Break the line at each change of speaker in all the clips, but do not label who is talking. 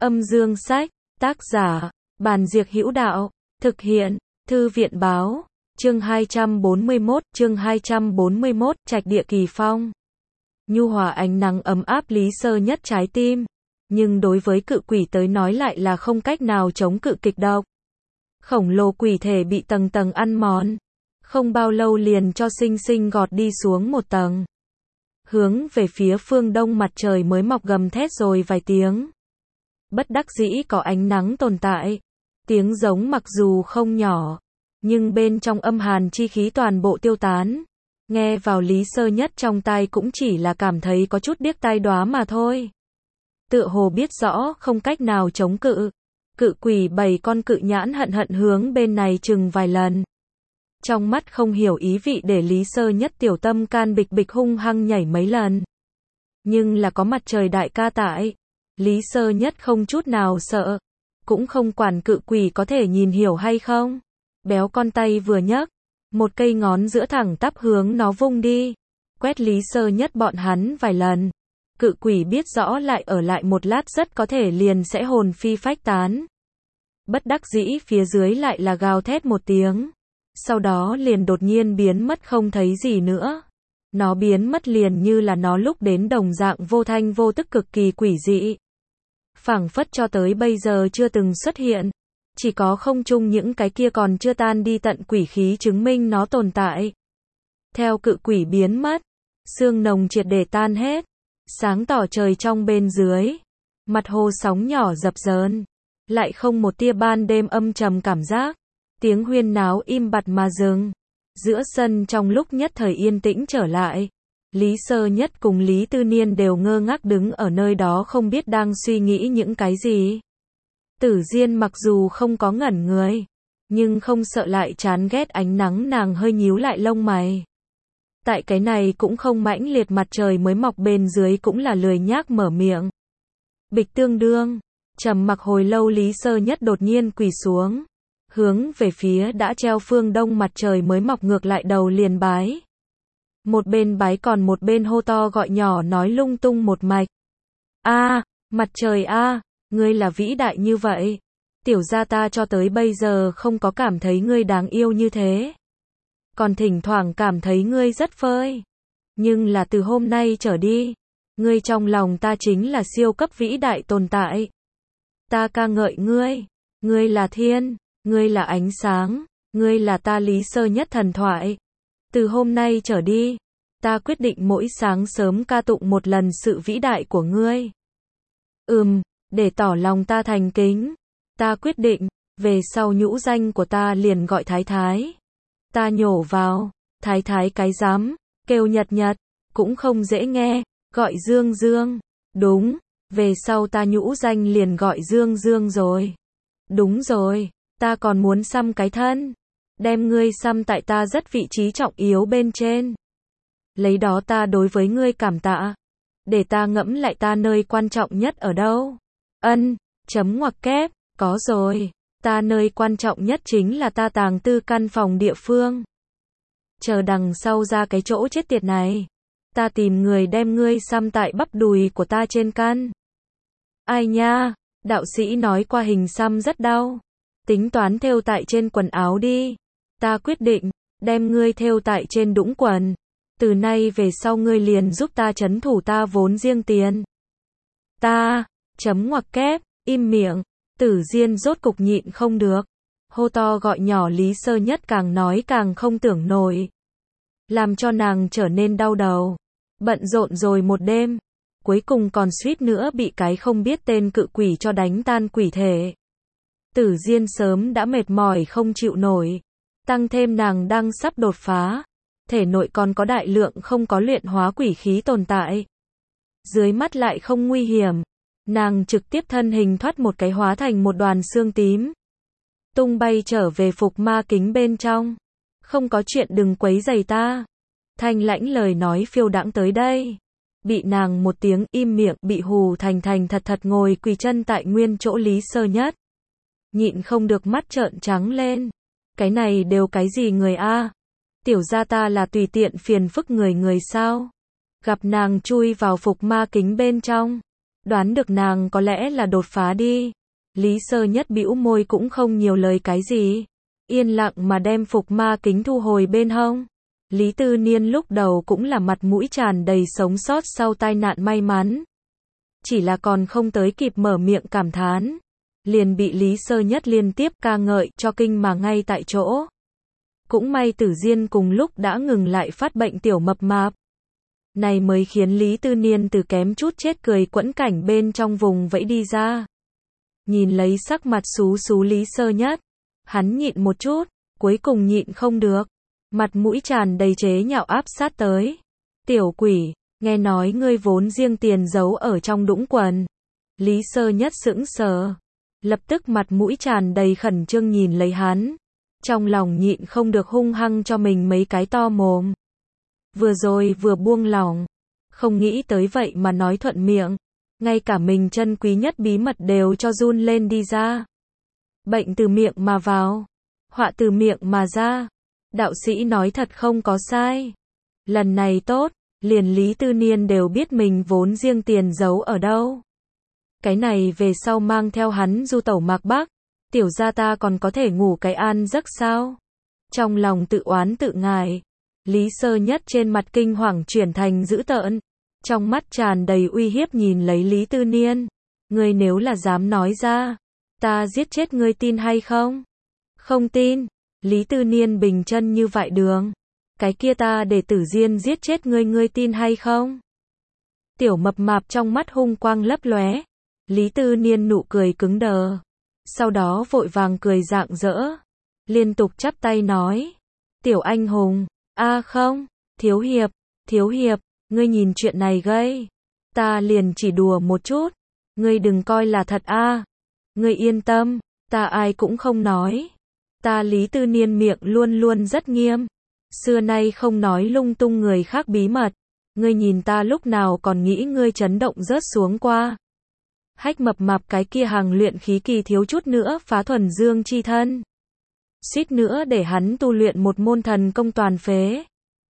Âm dương sách, tác giả, Bàn Diệc Hữu Đạo, thực hiện, Thư viện báo, chương 241, Trạch Địa Kỳ Phong. Nhu hòa ánh nắng ấm áp Lý Sơ Nhất trái tim, nhưng đối với cự quỷ tới nói lại là không cách nào chống cự kịch độc. Khổng lồ quỷ thể bị tầng tầng ăn mòn, không bao lâu liền cho sinh sinh gọt đi xuống một tầng. Hướng về phía phương đông mặt trời mới mọc gầm thét rồi vài tiếng. Bất đắc dĩ có ánh nắng tồn tại. Tiếng giống mặc dù không nhỏ, nhưng bên trong âm hàn chi khí toàn bộ tiêu tán. Nghe vào Lý Sơ Nhất trong tai cũng chỉ là cảm thấy có chút điếc tai đoá mà thôi. Tựa hồ biết rõ không cách nào chống cự. Cự quỷ 7 con cự nhãn hận hận hướng bên này chừng vài lần. Trong mắt không hiểu ý vị để Lý Sơ Nhất tiểu tâm can bịch bịch hung hăng nhảy mấy lần. Nhưng là có mặt trời đại ca tại, Lý Sơ Nhất không chút nào sợ, cũng không quản cự quỷ có thể nhìn hiểu hay không. Béo con tay vừa nhấc, một cây ngón giữa thẳng tắp hướng nó vung đi, quét Lý Sơ Nhất bọn hắn vài lần. Cự quỷ biết rõ lại ở lại một lát rất có thể liền sẽ hồn phi phách tán. Bất đắc dĩ phía dưới lại là gào thét một tiếng. Sau đó liền đột nhiên biến mất không thấy gì nữa. Nó biến mất liền như là nó lúc đến đồng dạng vô thanh vô tức cực kỳ quỷ dị. Phảng phất cho tới bây giờ chưa từng xuất hiện. Chỉ có không trung những cái kia còn chưa tan đi tận quỷ khí chứng minh nó tồn tại. Theo cự quỷ biến mất, sương nồng triệt để tan hết. Sáng tỏ trời trong bên dưới. Mặt hồ sóng nhỏ dập dờn. Lại không một tia ban đêm âm trầm cảm giác. Tiếng huyên náo im bặt mà dừng. Giữa sân trong lúc nhất thời yên tĩnh trở lại. Lý Sơ Nhất cùng Lý Tư Niên đều ngơ ngác đứng ở nơi đó không biết đang suy nghĩ những cái gì. Tử Diên mặc dù không có ngẩn người, nhưng không sợ lại chán ghét ánh nắng, nàng hơi nhíu lại lông mày. Tại cái này cũng không mãnh liệt mặt trời mới mọc bên dưới cũng là lười nhác mở miệng. Bịch tương đương, trầm mặc hồi lâu Lý Sơ Nhất đột nhiên quỳ xuống. Hướng về phía đã treo phương đông mặt trời mới mọc ngược lại đầu liền bái. Một bên bái còn một bên hô to gọi nhỏ nói lung tung một mạch. Mặt trời ngươi là vĩ đại như vậy. Tiểu gia ta cho tới bây giờ không có cảm thấy ngươi đáng yêu như thế. Còn thỉnh thoảng cảm thấy ngươi rất phơi. Nhưng là từ hôm nay trở đi, ngươi trong lòng ta chính là siêu cấp vĩ đại tồn tại. Ta ca ngợi ngươi, ngươi là thiên. Ngươi là ánh sáng, ngươi là ta Lý Sơ Nhất thần thoại. Từ hôm nay trở đi, ta quyết định mỗi sáng sớm ca tụng một lần sự vĩ đại của ngươi. Để tỏ lòng ta thành kính, ta quyết định, về sau nhũ danh của ta liền gọi Thái Thái. Ta nhổ vào, Thái Thái cái dám, kêu Nhật Nhật, cũng không dễ nghe, gọi Dương Dương. Đúng, về sau ta nhũ danh liền gọi Dương Dương rồi. Đúng rồi. Ta còn muốn xăm cái thân. Đem ngươi xăm tại ta rất vị trí trọng yếu bên trên. Lấy đó ta đối với ngươi cảm tạ. Để ta ngẫm lại ta nơi quan trọng nhất ở đâu. Chấm ngoặc kép, có rồi. Ta nơi quan trọng nhất chính là ta tàng tư căn phòng địa phương. Chờ đằng sau ra cái chỗ chết tiệt này. Ta tìm người đem ngươi xăm tại bắp đùi của ta trên căn. Ai nha, đạo sĩ nói qua hình xăm rất đau. Tính toán thêu tại trên quần áo đi. Ta quyết định, đem ngươi thêu tại trên đũng quần. Từ nay về sau ngươi liền giúp ta trấn thủ ta vốn riêng tiền. Ta, chấm ngoặc kép, im miệng. Tử Diên rốt cục nhịn không được. Hô to gọi nhỏ Lý Sơ Nhất càng nói càng không tưởng nổi. Làm cho nàng trở nên đau đầu. Bận rộn rồi một đêm. Cuối cùng còn suýt nữa bị cái không biết tên cự quỷ cho đánh tan quỷ thể. Tử Diên sớm đã mệt mỏi không chịu nổi. Tăng thêm nàng đang sắp đột phá. Thể nội còn có đại lượng không có luyện hóa quỷ khí tồn tại. Dưới mắt lại không nguy hiểm. Nàng trực tiếp thân hình thoát một cái hóa thành một đoàn xương tím. Tung bay trở về phục ma kính bên trong. Không có chuyện đừng quấy rầy ta. Thanh lãnh lời nói phiêu đãng tới đây. Bị nàng một tiếng im miệng bị hù thành thật ngồi quỳ chân tại nguyên chỗ Lý Sơ Nhất. Nhịn không được mắt trợn trắng lên. Cái này đều cái gì người a? Tiểu gia ta là tùy tiện phiền phức người sao? Gặp nàng chui vào phục ma kính bên trong. Đoán được nàng có lẽ là đột phá đi. Lý Sơ Nhất bĩu môi cũng không nhiều lời cái gì. Yên lặng mà đem phục ma kính thu hồi bên hông. Lý Tư Niên lúc đầu cũng là mặt mũi tràn đầy sống sót sau tai nạn may mắn. Chỉ là còn không tới kịp mở miệng cảm thán. Liền bị Lý Sơ Nhất liên tiếp ca ngợi cho kinh mà ngay tại chỗ. Cũng may Tử Diên cùng lúc đã ngừng lại phát bệnh tiểu mập mạp. Này mới khiến Lý Tư Niên từ kém chút chết cười quẫn cảnh bên trong vùng vẫy đi ra. Nhìn lấy sắc mặt xú xú Lý Sơ Nhất. Hắn nhịn một chút, cuối cùng nhịn không được. Mặt mũi tràn đầy chế nhạo áp sát tới. Tiểu quỷ, nghe nói ngươi vốn riêng tiền giấu ở trong đũng quần. Lý Sơ Nhất sững sờ. Lập tức mặt mũi tràn đầy khẩn trương nhìn lấy hắn. Trong lòng nhịn không được hung hăng cho mình mấy cái to mồm. Vừa rồi vừa buông lỏng. Không nghĩ tới vậy mà nói thuận miệng. Ngay cả mình chân quý nhất bí mật đều cho run lên đi ra. Bệnh từ miệng mà vào. Họa từ miệng mà ra. Đạo sĩ nói thật không có sai. Lần này tốt, liền Lý Tư Niên đều biết mình vốn riêng tiền giấu ở đâu. Cái này về sau mang theo hắn du tẩu mạc Bắc. Tiểu gia ta còn có thể ngủ cái an giấc sao? Trong lòng tự oán tự ngại. Lý Sơ Nhất trên mặt kinh hoàng chuyển thành dữ tợn. Trong mắt tràn đầy uy hiếp nhìn lấy Lý Tư Niên. Ngươi nếu là dám nói ra, ta giết chết ngươi tin hay không? Không tin. Lý Tư Niên bình chân như vậy đường. Cái kia ta để Tử Diên giết chết ngươi tin hay không? Tiểu mập mạp trong mắt hung quang lấp lóe. Lý Tư Niên nụ cười cứng đờ. Sau đó vội vàng cười rạng rỡ. Liên tục chắp tay nói. Tiểu anh hùng. Không. Thiếu hiệp. Ngươi nhìn chuyện này gây. Ta liền chỉ đùa một chút. Ngươi đừng coi là thật Ngươi yên tâm. Ta ai cũng không nói. Ta Lý Tư Niên miệng luôn luôn rất nghiêm. Xưa nay không nói lung tung người khác bí mật. Ngươi nhìn ta lúc nào còn nghĩ ngươi chấn động rớt xuống qua. Hách mập mạp cái kia hàng luyện khí kỳ thiếu chút nữa phá thuần dương chi thân. Suýt nữa để hắn tu luyện một môn thần công toàn phế.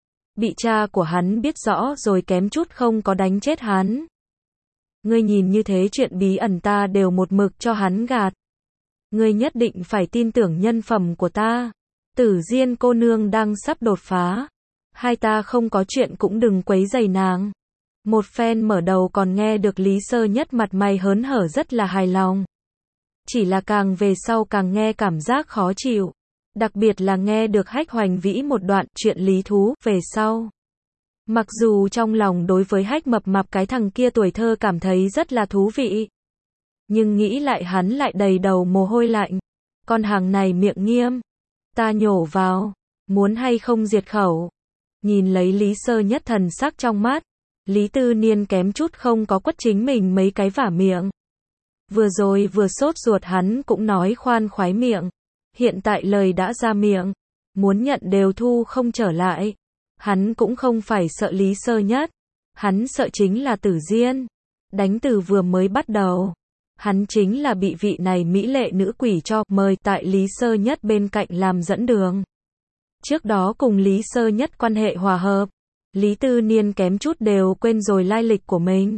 Bị cha của hắn biết rõ rồi kém chút không có đánh chết hắn. Ngươi nhìn như thế chuyện bí ẩn ta đều một mực cho hắn gạt. Ngươi nhất định phải tin tưởng nhân phẩm của ta. Tử Diên cô nương đang sắp đột phá. Hai ta không có chuyện cũng đừng quấy rầy nàng. Một phen mở đầu còn nghe được Lý Sơ Nhất mặt mày hớn hở rất là hài lòng. Chỉ là càng về sau càng nghe cảm giác khó chịu. Đặc biệt là nghe được Hách Hoành Vĩ một đoạn chuyện lý thú về sau. Mặc dù trong lòng đối với Hách mập mạp cái thằng kia tuổi thơ cảm thấy rất là thú vị. Nhưng nghĩ lại hắn lại đầy đầu mồ hôi lạnh. Con hàng này miệng nghiêm. Ta nhổ vào. Muốn hay không diệt khẩu. Nhìn lấy Lý Sơ Nhất thần sắc trong mắt. Lý Tư Niên kém chút không có quất chính mình mấy cái vả miệng. Vừa rồi vừa sốt ruột hắn cũng nói khoan khoái miệng. Hiện tại lời đã ra miệng. Muốn nhận đều thu không trở lại. Hắn cũng không phải sợ Lý Sơ Nhất. Hắn sợ chính là Tử Diên. Đánh từ vừa mới bắt đầu. Hắn chính là bị vị này mỹ lệ nữ quỷ cho mời tại Lý Sơ Nhất bên cạnh làm dẫn đường. Trước đó cùng Lý Sơ Nhất quan hệ hòa hợp. Lý Tư Niên kém chút đều quên rồi lai lịch của mình.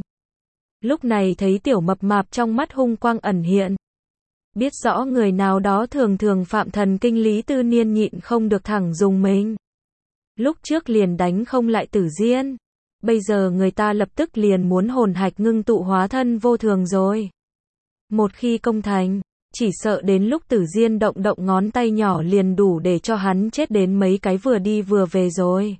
Lúc này thấy tiểu mập mạp trong mắt hung quang ẩn hiện. Biết rõ người nào đó thường thường phạm thần kinh Lý Tư Niên nhịn không được thẳng dùng mình. Lúc trước liền đánh không lại Tử Diên. Bây giờ người ta lập tức liền muốn hồn hạch ngưng tụ hóa thân vô thường rồi. Một khi công thành, chỉ sợ đến lúc Tử Diên động động ngón tay nhỏ liền đủ để cho hắn chết đến mấy cái vừa đi vừa về rồi.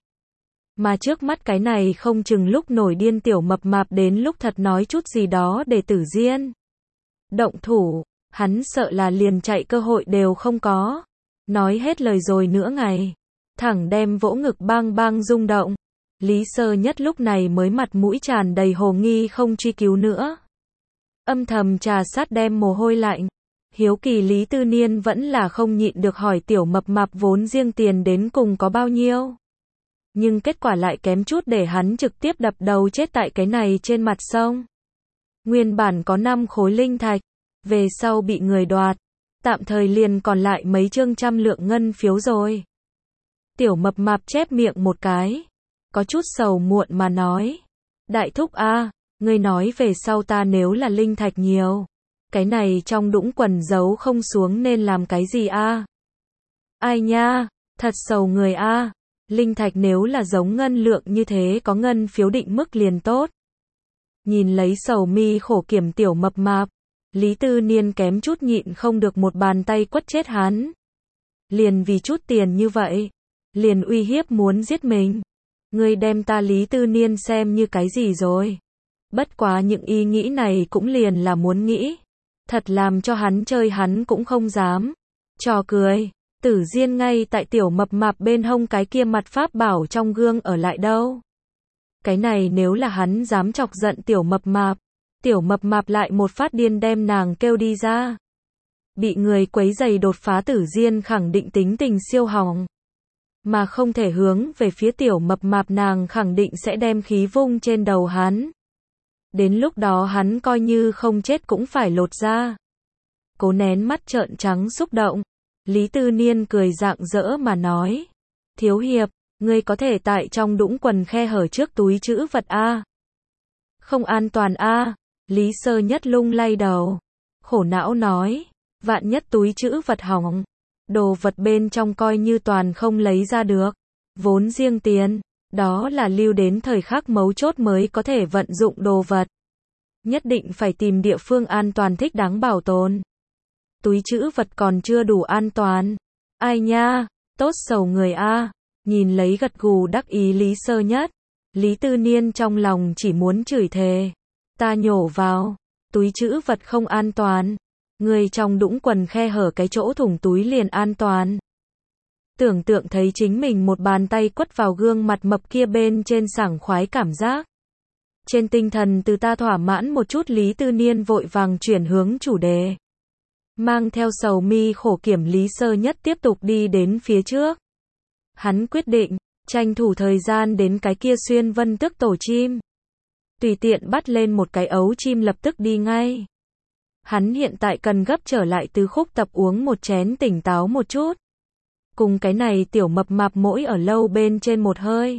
Mà trước mắt cái này không chừng lúc nổi điên tiểu mập mạp đến lúc thật nói chút gì đó để Tử Diên động thủ, hắn sợ là liền chạy cơ hội đều không có. Nói hết lời rồi nữa ngày. Thẳng đem vỗ ngực bang bang rung động. Lý Sơ Nhất lúc này mới mặt mũi tràn đầy hồ nghi không truy cứu nữa. Âm thầm trà sát đem mồ hôi lạnh. Hiếu kỳ Lý Tư Niên vẫn là không nhịn được hỏi tiểu mập mạp vốn riêng tiền đến cùng có bao nhiêu. Nhưng kết quả lại kém chút để hắn trực tiếp đập đầu chết tại cái này trên mặt sông. Nguyên bản có 5 khối linh thạch. Về sau bị người đoạt. Tạm thời liền còn lại mấy chương trăm lượng ngân phiếu rồi. Tiểu mập mạp chép miệng một cái. Có chút sầu muộn mà nói. Đại thúc Ngươi nói về sau ta nếu là linh thạch nhiều, cái này trong đũng quần giấu không xuống nên làm cái gì a? Ai nha, thật sầu người a. Linh thạch nếu là giống ngân lượng như thế có ngân phiếu định mức liền tốt. Nhìn lấy sầu mi khổ kiểm tiểu mập mạp, Lý Tư Niên kém chút nhịn không được một bàn tay quất chết hắn. Liền vì chút tiền như vậy, liền uy hiếp muốn giết mình. Ngươi đem ta Lý Tư Niên xem như cái gì rồi? Bất quá những ý nghĩ này cũng liền là muốn nghĩ. Thật làm cho hắn chơi hắn cũng không dám. Trò cười, Tử Diên ngay tại tiểu mập mạp bên hông cái kia mặt pháp bảo trong gương ở lại đâu. Cái này nếu là hắn dám chọc giận tiểu mập mạp lại một phát điên đem nàng kêu đi ra. Bị người quấy giày đột phá Tử Diên khẳng định tính tình siêu hỏng. Mà không thể hướng về phía tiểu mập mạp, nàng khẳng định sẽ đem khí vung trên đầu hắn. Đến lúc đó hắn coi như không chết cũng phải lột ra. Cố nén mắt trợn trắng xúc động, Lý Tư Niên cười rạng rỡ mà nói. Thiếu hiệp, ngươi có thể tại trong đũng quần khe hở trước túi trữ vật a? Không an toàn a? Lý Sơ Nhất lung lay đầu, khổ não nói. Vạn nhất túi trữ vật hỏng, đồ vật bên trong coi như toàn không lấy ra được. Vốn riêng tiền, đó là lưu đến thời khắc mấu chốt mới có thể vận dụng đồ vật. Nhất định phải tìm địa phương an toàn thích đáng bảo tồn. Túi trữ vật còn chưa đủ an toàn. Ai nha, tốt sầu người a. Nhìn lấy gật gù đắc ý Lý Sơ Nhất, Lý Tư Niên trong lòng chỉ muốn chửi thề. Ta nhổ vào, túi trữ vật không an toàn. Người trong đũng quần khe hở cái chỗ thủng túi liền an toàn. Tưởng tượng thấy chính mình một bàn tay quất vào gương mặt mập kia bên trên sảng khoái cảm giác. Trên tinh thần từ ta thỏa mãn một chút, Lý Tư Niên vội vàng chuyển hướng chủ đề. Mang theo sầu mi khổ kiểm, Lý Sơ Nhất tiếp tục đi đến phía trước. Hắn quyết định, tranh thủ thời gian đến cái kia xuyên vân tức tổ chim. Tùy tiện bắt lên một cái ấu chim lập tức đi ngay. Hắn hiện tại cần gấp trở lại từ khúc tập uống một chén tỉnh táo một chút. Cùng cái này tiểu mập mạp mỗi ở lâu bên trên một hơi.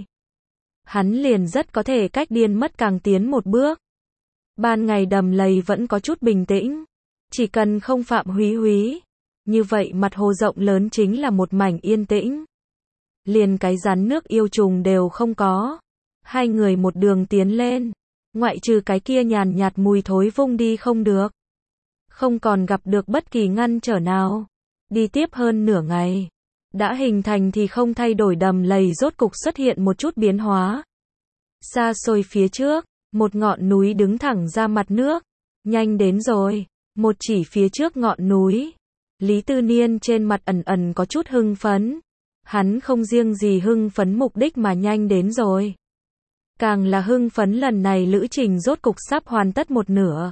Hắn liền rất có thể cách điên mất càng tiến một bước. Ban ngày đầm lầy vẫn có chút bình tĩnh. Chỉ cần không phạm húy. Như vậy mặt hồ rộng lớn chính là một mảnh yên tĩnh. Liền cái rắn nước yêu trùng đều không có. Hai người một đường tiến lên. Ngoại trừ cái kia nhàn nhạt mùi thối vung đi không được. Không còn gặp được bất kỳ ngăn trở nào. Đi tiếp hơn nửa ngày. Đã hình thành thì không thay đổi đầm lầy rốt cục xuất hiện một chút biến hóa. Xa xôi phía trước, một ngọn núi đứng thẳng ra mặt nước. Nhanh đến rồi, một chỉ phía trước ngọn núi. Lý Tư Niên trên mặt ẩn ẩn có chút hưng phấn. Hắn không riêng gì hưng phấn mục đích mà nhanh đến rồi. Càng là hưng phấn lần này lữ trình rốt cục sắp hoàn tất một nửa.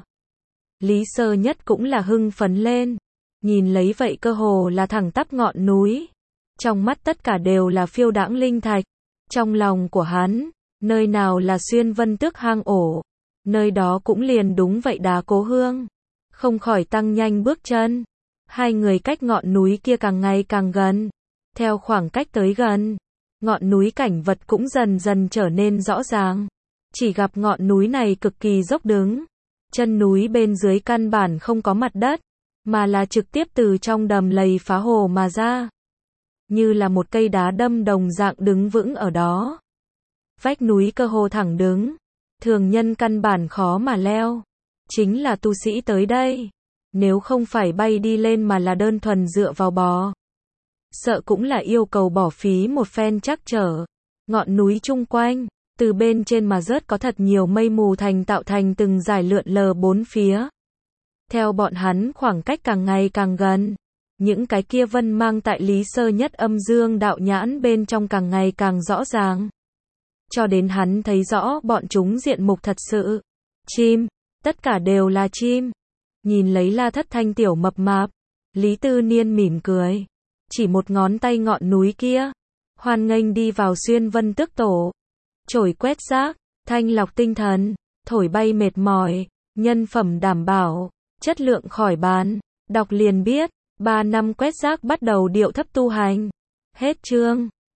Lý Sơ Nhất cũng là hưng phấn lên. Nhìn lấy vậy cơ hồ là thẳng tắp ngọn núi. Trong mắt tất cả đều là phiêu đãng linh thạch. Trong lòng của hắn, nơi nào là xuyên vân tước hang ổ. Nơi đó cũng liền đúng vậy Đá Cố Hương. Không khỏi tăng nhanh bước chân. Hai người cách ngọn núi kia càng ngày càng gần. Theo khoảng cách tới gần, ngọn núi cảnh vật cũng dần dần trở nên rõ ràng. Chỉ gặp ngọn núi này cực kỳ dốc đứng. Chân núi bên dưới căn bản không có mặt đất, mà là trực tiếp từ trong đầm lầy phá hồ mà ra. Như là một cây đá đâm đồng dạng đứng vững ở đó. Vách núi cơ hồ thẳng đứng. Thường nhân căn bản khó mà leo. Chính là tu sĩ tới đây. Nếu không phải bay đi lên mà là đơn thuần dựa vào bò. Sợ cũng là yêu cầu bỏ phí một phen trắc trở. Ngọn núi chung quanh, từ bên trên mà rớt có thật nhiều mây mù tạo thành từng dải lượn lờ bốn phía. Theo bọn hắn khoảng cách càng ngày càng gần. Những cái kia vân mang tại Lý Sơ Nhất âm dương đạo nhãn bên trong càng ngày càng rõ ràng. Cho đến hắn thấy rõ bọn chúng diện mục thật sự. Chim, tất cả đều là chim. Nhìn lấy La Thất Thanh tiểu mập mạp, Lý Tư Niên mỉm cười. Chỉ một ngón tay ngọn núi kia. Hoan nghênh đi vào xuyên vân tước tổ. Chổi quét rác, thanh lọc tinh thần, thổi bay mệt mỏi, nhân phẩm đảm bảo, chất lượng khỏi bàn. Đọc liền biết. 3 năm quét rác bắt đầu điệu thấp tu hành. Hết chương.